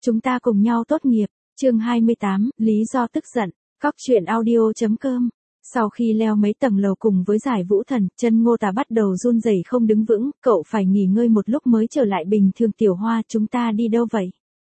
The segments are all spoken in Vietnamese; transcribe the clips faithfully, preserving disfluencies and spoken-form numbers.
Chúng ta cùng nhau tốt nghiệp. Chương hai mươi tám, lý do tức giận. Cóc truyện audio chấm com. Sau khi leo mấy tầng lầu cùng với Giải Vũ Thần, chân Ngô Tà bắt đầu run rẩy không đứng vững, cậu phải nghỉ ngơi một lúc mới trở lại bình thường. Tiểu Hoa, chúng ta đi đâu vậy?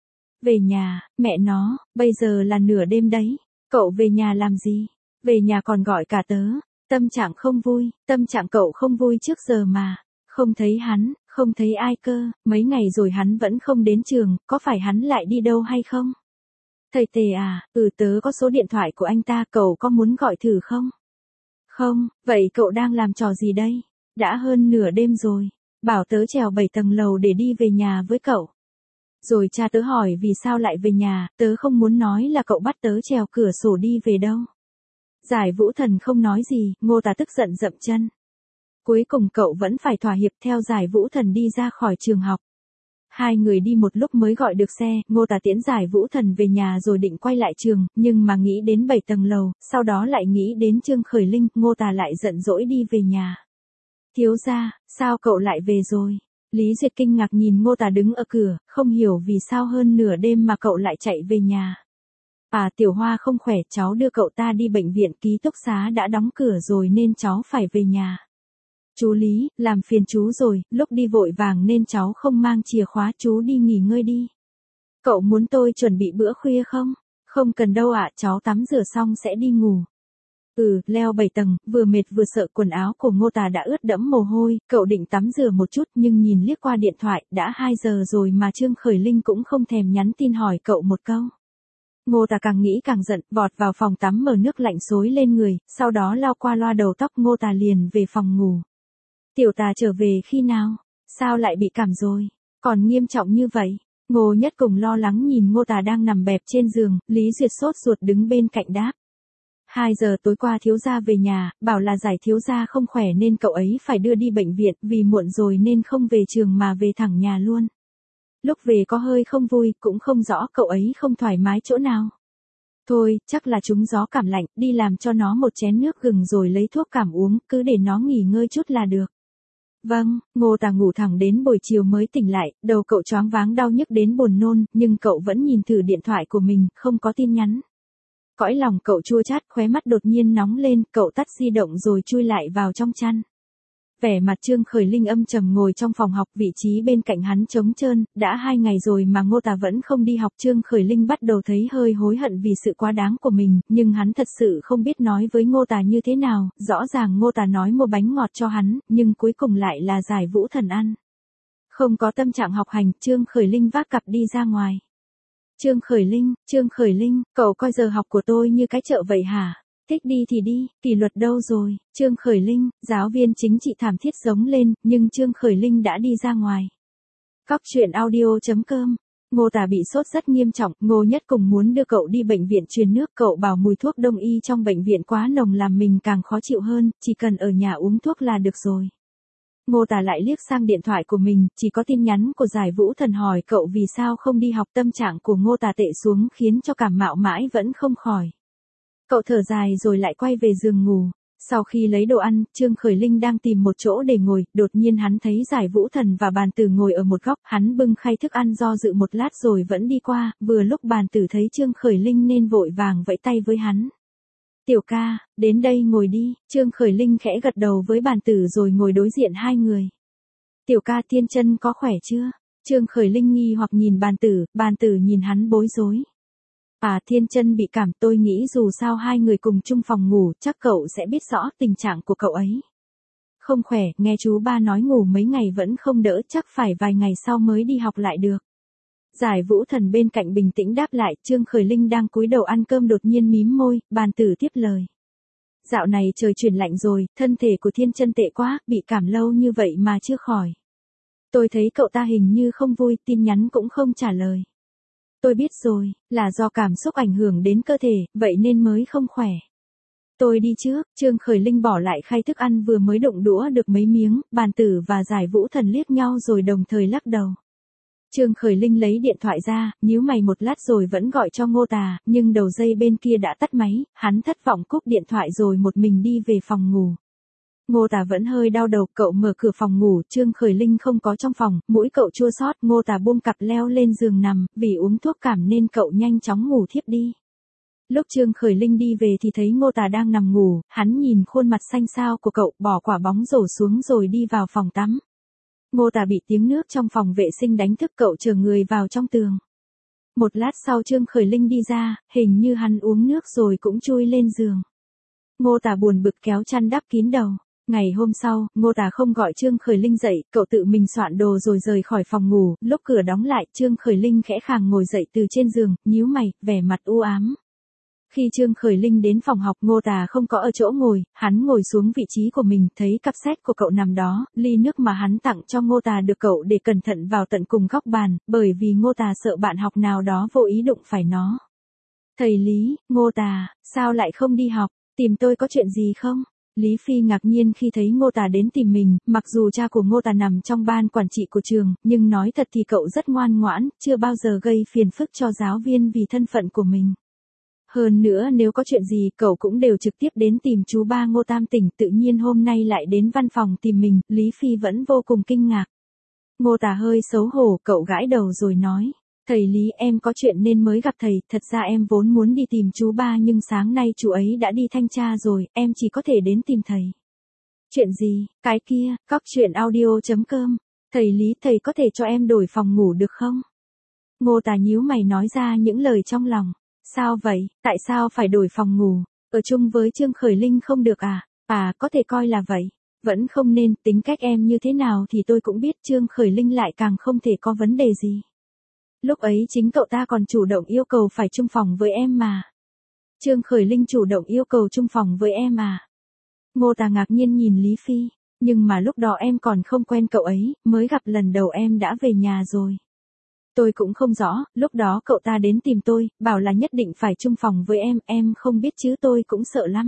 Về nhà. Mẹ nó, bây giờ là nửa đêm đấy. Cậu về nhà làm gì? Về nhà còn gọi cả tớ. Tâm trạng không vui, tâm trạng cậu không vui trước giờ mà. Không thấy hắn, không thấy ai cơ, mấy ngày rồi hắn vẫn không đến trường, có phải hắn lại đi đâu hay không? Thầy Tề à, ừ tớ có số điện thoại của anh ta, cậu có muốn gọi thử không? Không, vậy cậu đang làm trò gì đây? Đã hơn nửa đêm rồi, bảo tớ trèo bảy tầng lầu để đi về nhà với cậu. Rồi cha tớ hỏi vì sao lại về nhà, tớ không muốn nói là cậu bắt tớ trèo cửa sổ đi về đâu. Giải Vũ Thần không nói gì, Ngô Tà tức giận dậm chân. Cuối cùng cậu vẫn phải thỏa hiệp theo Giải Vũ Thần đi ra khỏi trường học. Hai người đi một lúc mới gọi được xe, Ngô Tà tiễn Giải Vũ Thần về nhà rồi định quay lại trường, nhưng mà nghĩ đến bảy tầng lầu, sau đó lại nghĩ đến Trương Khởi Linh, Ngô Tà lại giận dỗi đi về nhà. Thiếu gia, sao cậu lại về rồi? Lý Duyệt kinh ngạc nhìn Ngô Tà đứng ở cửa, không hiểu vì sao hơn nửa đêm mà cậu lại chạy về nhà. À, Tiểu Hoa không khỏe, cháu đưa cậu ta đi bệnh viện, ký túc xá đã đóng cửa rồi nên cháu phải về nhà. Chú Lý, làm phiền chú rồi, lúc đi vội vàng nên cháu không mang chìa khóa, chú đi nghỉ ngơi đi. Cậu muốn tôi chuẩn bị bữa khuya không? Không cần đâu ạ, cháu tắm rửa xong sẽ đi ngủ. Ừ, leo bảy tầng, vừa mệt vừa sợ, quần áo của Ngô Tà đã ướt đẫm mồ hôi, cậu định tắm rửa một chút nhưng nhìn liếc qua điện thoại, đã hai giờ rồi mà Trương Khởi Linh cũng không thèm nhắn tin hỏi cậu một câu. Ngô Tà càng nghĩ càng giận, vọt vào phòng tắm mở nước lạnh xối lên người, sau đó lau qua loa đầu tóc, Ngô Tà liền về phòng ngủ. Tiểu Tà trở về khi nào? Sao lại bị cảm rồi? Còn nghiêm trọng như vậy? Ngô Nhất cùng lo lắng nhìn Ngô Tà đang nằm bẹp trên giường, Lý Duyệt sốt ruột đứng bên cạnh đáp. Hai giờ tối qua thiếu gia về nhà, bảo là Giải thiếu gia không khỏe nên cậu ấy phải đưa đi bệnh viện, vì muộn rồi nên không về trường mà về thẳng nhà luôn. Lúc về có hơi không vui, cũng không rõ cậu ấy không thoải mái chỗ nào. Thôi, chắc là trúng gió cảm lạnh, đi làm cho nó một chén nước gừng rồi lấy thuốc cảm uống, cứ để nó nghỉ ngơi chút là được. Vâng, Ngô Tà ngủ thẳng đến buổi chiều mới tỉnh lại, đầu cậu choáng váng đau nhức đến buồn nôn, nhưng cậu vẫn nhìn thử điện thoại của mình, không có tin nhắn. Cõi lòng cậu chua chát, khóe mắt đột nhiên nóng lên, cậu tắt di động rồi chui lại vào trong chăn. Vẻ mặt Trương Khởi Linh âm trầm ngồi trong phòng học, vị trí bên cạnh hắn trống trơn, đã hai ngày rồi mà Ngô Tà vẫn không đi học. Trương Khởi Linh bắt đầu thấy hơi hối hận vì sự quá đáng của mình, nhưng hắn thật sự không biết nói với Ngô Tà như thế nào, rõ ràng Ngô Tà nói mua bánh ngọt cho hắn, nhưng cuối cùng lại là Giải Vũ Thần ăn. Không có tâm trạng học hành, Trương Khởi Linh vác cặp đi ra ngoài. Trương Khởi Linh, Trương Khởi Linh, cậu coi giờ học của tôi như cái chợ vậy hả? Thích đi thì đi, kỷ luật đâu rồi? Trương Khởi Linh, giáo viên chính trị thảm thiết giống lên, nhưng Trương Khởi Linh đã đi ra ngoài. Cóc truyện audio chấm com. Ngô Tà bị sốt rất nghiêm trọng, Ngô Nhất cùng muốn đưa cậu đi bệnh viện truyền nước, cậu bảo mùi thuốc đông y trong bệnh viện quá nồng làm mình càng khó chịu hơn, chỉ cần ở nhà uống thuốc là được rồi. Ngô Tà lại liếc sang điện thoại của mình, chỉ có tin nhắn của Giải Vũ Thần hỏi cậu vì sao không đi học. Tâm trạng của Ngô Tà tệ xuống khiến cho cảm mạo mãi vẫn không khỏi. Cậu thở dài rồi lại quay về giường ngủ. Sau khi lấy đồ ăn, Trương Khởi Linh đang tìm một chỗ để ngồi, đột nhiên hắn thấy Giải Vũ Thần và Bàn Tử ngồi ở một góc, hắn bưng khay thức ăn do dự một lát rồi vẫn đi qua, vừa lúc Bàn Tử thấy Trương Khởi Linh nên vội vàng vẫy tay với hắn. Tiểu ca, đến đây ngồi đi. Trương Khởi Linh khẽ gật đầu với Bàn Tử rồi ngồi đối diện hai người. Tiểu ca, Thiên Chân có khỏe chưa? Trương Khởi Linh nghi hoặc nhìn Bàn Tử, Bàn Tử nhìn hắn bối rối. À, Thiên Chân bị cảm, tôi nghĩ dù sao hai người cùng chung phòng ngủ, chắc cậu sẽ biết rõ tình trạng của cậu ấy. Không khỏe, nghe chú ba nói ngủ mấy ngày vẫn không đỡ, chắc phải vài ngày sau mới đi học lại được. Giải Vũ Thần bên cạnh bình tĩnh đáp lại. Trương Khởi Linh đang cúi đầu ăn cơm đột nhiên mím môi, Bàn Tử tiếp lời. Dạo này trời chuyển lạnh rồi, thân thể của Thiên Chân tệ quá, bị cảm lâu như vậy mà chưa khỏi. Tôi thấy cậu ta hình như không vui, tin nhắn cũng không trả lời. Tôi biết rồi, là do cảm xúc ảnh hưởng đến cơ thể, vậy nên mới không khỏe. Tôi đi trước. Trương Khởi Linh bỏ lại khay thức ăn vừa mới đụng đũa được mấy miếng, Bàn Tử và Giải Vũ Thần liếc nhau rồi đồng thời lắc đầu. Trương Khởi Linh lấy điện thoại ra, nhíu mày một lát rồi vẫn gọi cho Ngô Tà, nhưng đầu dây bên kia đã tắt máy, hắn thất vọng cúp điện thoại rồi một mình đi về phòng ngủ. Ngô Tả vẫn hơi đau đầu, cậu mở cửa phòng ngủ, Trương Khởi Linh không có trong phòng, mũi cậu chua xót, Ngô Tả buông cặp leo lên giường nằm, vì uống thuốc cảm nên cậu nhanh chóng ngủ thiếp đi. Lúc Trương Khởi Linh đi về thì thấy Ngô Tả đang nằm ngủ, hắn nhìn khuôn mặt xanh xao của cậu, bỏ quả bóng rổ xuống rồi đi vào phòng tắm. Ngô Tả bị tiếng nước trong phòng vệ sinh đánh thức, cậu chờ người vào trong tường. Một lát sau Trương Khởi Linh đi ra, hình như hắn uống nước rồi cũng chui lên giường. Ngô Tả buồn bực kéo chăn đắp kín đầu. Ngày hôm sau, Ngô Tả không gọi Trương Khởi Linh dậy, cậu tự mình soạn đồ rồi rời khỏi phòng ngủ, lúc cửa đóng lại, Trương Khởi Linh khẽ khàng ngồi dậy từ trên giường, nhíu mày, vẻ mặt u ám. Khi Trương Khởi Linh đến phòng học, Ngô Tả không có ở chỗ ngồi, hắn ngồi xuống vị trí của mình, thấy cặp sách của cậu nằm đó, ly nước mà hắn tặng cho Ngô Tả được cậu để cẩn thận vào tận cùng góc bàn, bởi vì Ngô Tả sợ bạn học nào đó vô ý đụng phải nó. Thầy Lý, Ngô Tả, sao lại không đi học, tìm tôi có chuyện gì không? Lý Phi ngạc nhiên khi thấy Ngô Tả đến tìm mình, mặc dù cha của Ngô Tả nằm trong ban quản trị của trường, nhưng nói thật thì cậu rất ngoan ngoãn, chưa bao giờ gây phiền phức cho giáo viên vì thân phận của mình. Hơn nữa nếu có chuyện gì cậu cũng đều trực tiếp đến tìm chú ba Ngô Tam Tỉnh, tự nhiên hôm nay lại đến văn phòng tìm mình, Lý Phi vẫn vô cùng kinh ngạc. Ngô Tả hơi xấu hổ, cậu gãi đầu rồi nói. Thầy Lý, em có chuyện nên mới gặp thầy, thật ra em vốn muốn đi tìm chú ba nhưng sáng nay chú ấy đã đi thanh tra rồi, em chỉ có thể đến tìm thầy. Chuyện gì, cái kia, cóc truyện audio chấm com. Thầy Lý, thầy có thể cho em đổi phòng ngủ được không? Ngô Tả nhíu mày nói ra những lời trong lòng. Sao vậy, tại sao phải đổi phòng ngủ? Ở chung với Trương Khởi Linh không được à? À, có thể coi là vậy. Vẫn không nên, tính cách em như thế nào thì tôi cũng biết, Trương Khởi Linh lại càng không thể có vấn đề gì. Lúc ấy chính cậu ta còn chủ động yêu cầu phải chung phòng với em mà. Trương Khởi Linh chủ động yêu cầu chung phòng với em à? Ngô Tả ngạc nhiên nhìn Lý Phi, nhưng mà lúc đó em còn không quen cậu ấy, mới gặp lần đầu em đã về nhà rồi. Tôi cũng không rõ, lúc đó cậu ta đến tìm tôi, bảo là nhất định phải chung phòng với em, em không biết chứ tôi cũng sợ lắm.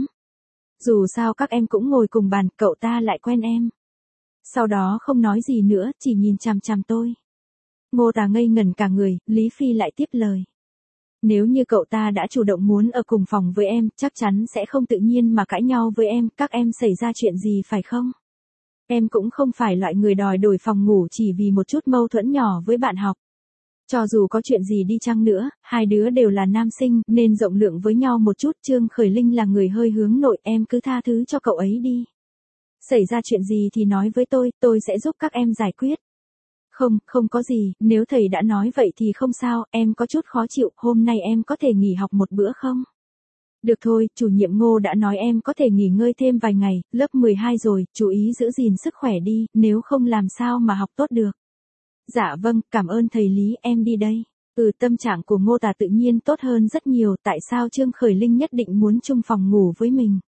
Dù sao các em cũng ngồi cùng bàn, cậu ta lại quen em. Sau đó không nói gì nữa, chỉ nhìn chằm chằm tôi. Ngô Tả ngây ngẩn cả người, Lý Phi lại tiếp lời. Nếu như cậu ta đã chủ động muốn ở cùng phòng với em, chắc chắn sẽ không tự nhiên mà cãi nhau với em, các em xảy ra chuyện gì phải không? Em cũng không phải loại người đòi đổi phòng ngủ chỉ vì một chút mâu thuẫn nhỏ với bạn học. Cho dù có chuyện gì đi chăng nữa, hai đứa đều là nam sinh, nên rộng lượng với nhau một chút, Trương Khởi Linh là người hơi hướng nội, em cứ tha thứ cho cậu ấy đi. Xảy ra chuyện gì thì nói với tôi, tôi sẽ giúp các em giải quyết. Không, không có gì, nếu thầy đã nói vậy thì không sao, em có chút khó chịu, hôm nay em có thể nghỉ học một bữa không? Được thôi, chủ nhiệm Ngô đã nói em có thể nghỉ ngơi thêm vài ngày, lớp mười hai rồi, chú ý giữ gìn sức khỏe đi, nếu không làm sao mà học tốt được. Dạ vâng, cảm ơn thầy Lý, em đi đây. Ừ, tâm trạng của Ngô Tả tự nhiên tốt hơn rất nhiều, tại sao Trương Khởi Linh nhất định muốn chung phòng ngủ với mình?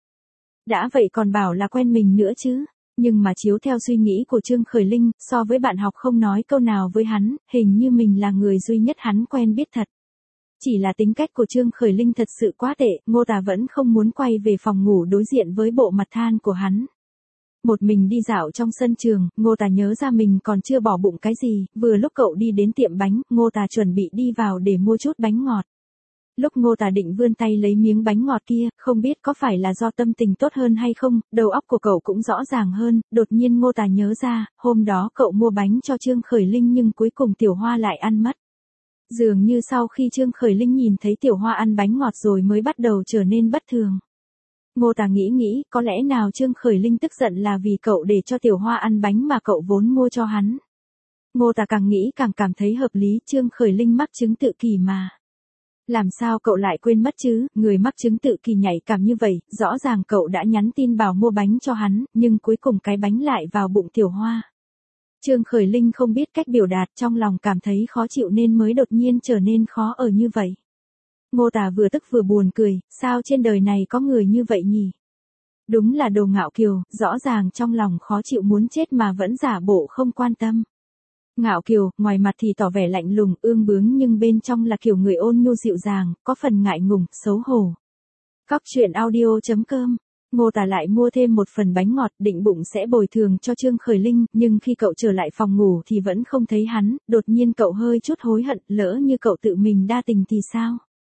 Đã vậy còn bảo là quen mình nữa chứ. Nhưng mà chiếu theo suy nghĩ của Trương Khởi Linh, so với bạn học không nói câu nào với hắn, hình như mình là người duy nhất hắn quen biết thật. Chỉ là tính cách của Trương Khởi Linh thật sự quá tệ, Ngô Tả vẫn không muốn quay về phòng ngủ đối diện với bộ mặt than của hắn. Một mình đi dạo trong sân trường, Ngô Tả nhớ ra mình còn chưa bỏ bụng cái gì, vừa lúc cậu đi đến tiệm bánh, Ngô Tả chuẩn bị đi vào để mua chút bánh ngọt. Lúc Ngô Tả định vươn tay lấy miếng bánh ngọt kia, không biết có phải là do tâm tình tốt hơn hay không, đầu óc của cậu cũng rõ ràng hơn, đột nhiên Ngô Tả nhớ ra, hôm đó cậu mua bánh cho Trương Khởi Linh nhưng cuối cùng Tiểu Hoa lại ăn mất. Dường như sau khi Trương Khởi Linh nhìn thấy Tiểu Hoa ăn bánh ngọt rồi mới bắt đầu trở nên bất thường. Ngô Tả nghĩ nghĩ, có lẽ nào Trương Khởi Linh tức giận là vì cậu để cho Tiểu Hoa ăn bánh mà cậu vốn mua cho hắn. Ngô Tả càng nghĩ càng cảm thấy hợp lý, Trương Khởi Linh mắc chứng tự kỷ mà. Làm sao cậu lại quên mất chứ, người mắc chứng tự kỷ nhạy cảm như vậy, rõ ràng cậu đã nhắn tin bảo mua bánh cho hắn, nhưng cuối cùng cái bánh lại vào bụng Tiểu Hoa. Trương Khởi Linh không biết cách biểu đạt, trong lòng cảm thấy khó chịu nên mới đột nhiên trở nên khó ở như vậy. Ngô Tả vừa tức vừa buồn cười, sao trên đời này có người như vậy nhỉ? Đúng là đồ ngạo kiều, rõ ràng trong lòng khó chịu muốn chết mà vẫn giả bộ không quan tâm. Ngạo kiều, ngoài mặt thì tỏ vẻ lạnh lùng, ương bướng nhưng bên trong là kiểu người ôn nhu dịu dàng, có phần ngại ngùng, xấu hổ. Cóc truyện audio chấm com. Ngô Tả lại mua thêm một phần bánh ngọt, định bụng sẽ bồi thường cho Trương Khởi Linh, nhưng khi cậu trở lại phòng ngủ thì vẫn không thấy hắn, đột nhiên cậu hơi chút hối hận, lỡ như cậu tự mình đa tình thì sao?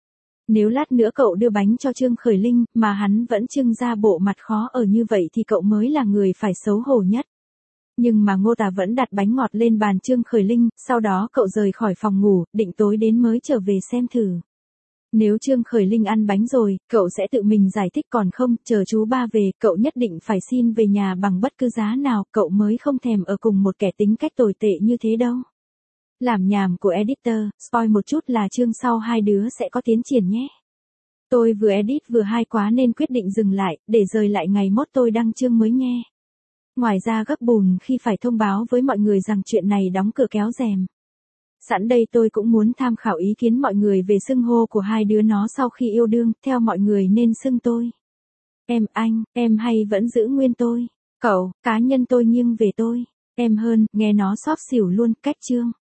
Nếu lát nữa cậu đưa bánh cho Trương Khởi Linh, mà hắn vẫn trưng ra bộ mặt khó ở như vậy thì cậu mới là người phải xấu hổ nhất. Nhưng mà Ngô Tả vẫn đặt bánh ngọt lên bàn Trương Khởi Linh, sau đó cậu rời khỏi phòng ngủ, định tối đến mới trở về xem thử. Nếu Trương Khởi Linh ăn bánh rồi, cậu sẽ tự mình giải thích, còn không, chờ chú ba về, cậu nhất định phải xin về nhà bằng bất cứ giá nào, cậu mới không thèm ở cùng một kẻ tính cách tồi tệ như thế đâu. Làm nhảm của editor, spoil một chút là chương sau hai đứa sẽ có tiến triển nhé. Tôi vừa edit vừa hay quá nên quyết định dừng lại, để rời lại ngày mốt tôi đăng chương mới nghe. Ngoài ra gấp bùn khi phải thông báo với mọi người rằng chuyện này đóng cửa kéo rèm. Sẵn đây tôi cũng muốn tham khảo ý kiến mọi người về xưng hô của hai đứa nó sau khi yêu đương, theo mọi người nên xưng tôi. Em anh, em hay vẫn giữ nguyên tôi. Cậu, cá nhân tôi nghiêng về tôi. Em hơn, nghe nó xóp xỉu luôn, cách chương.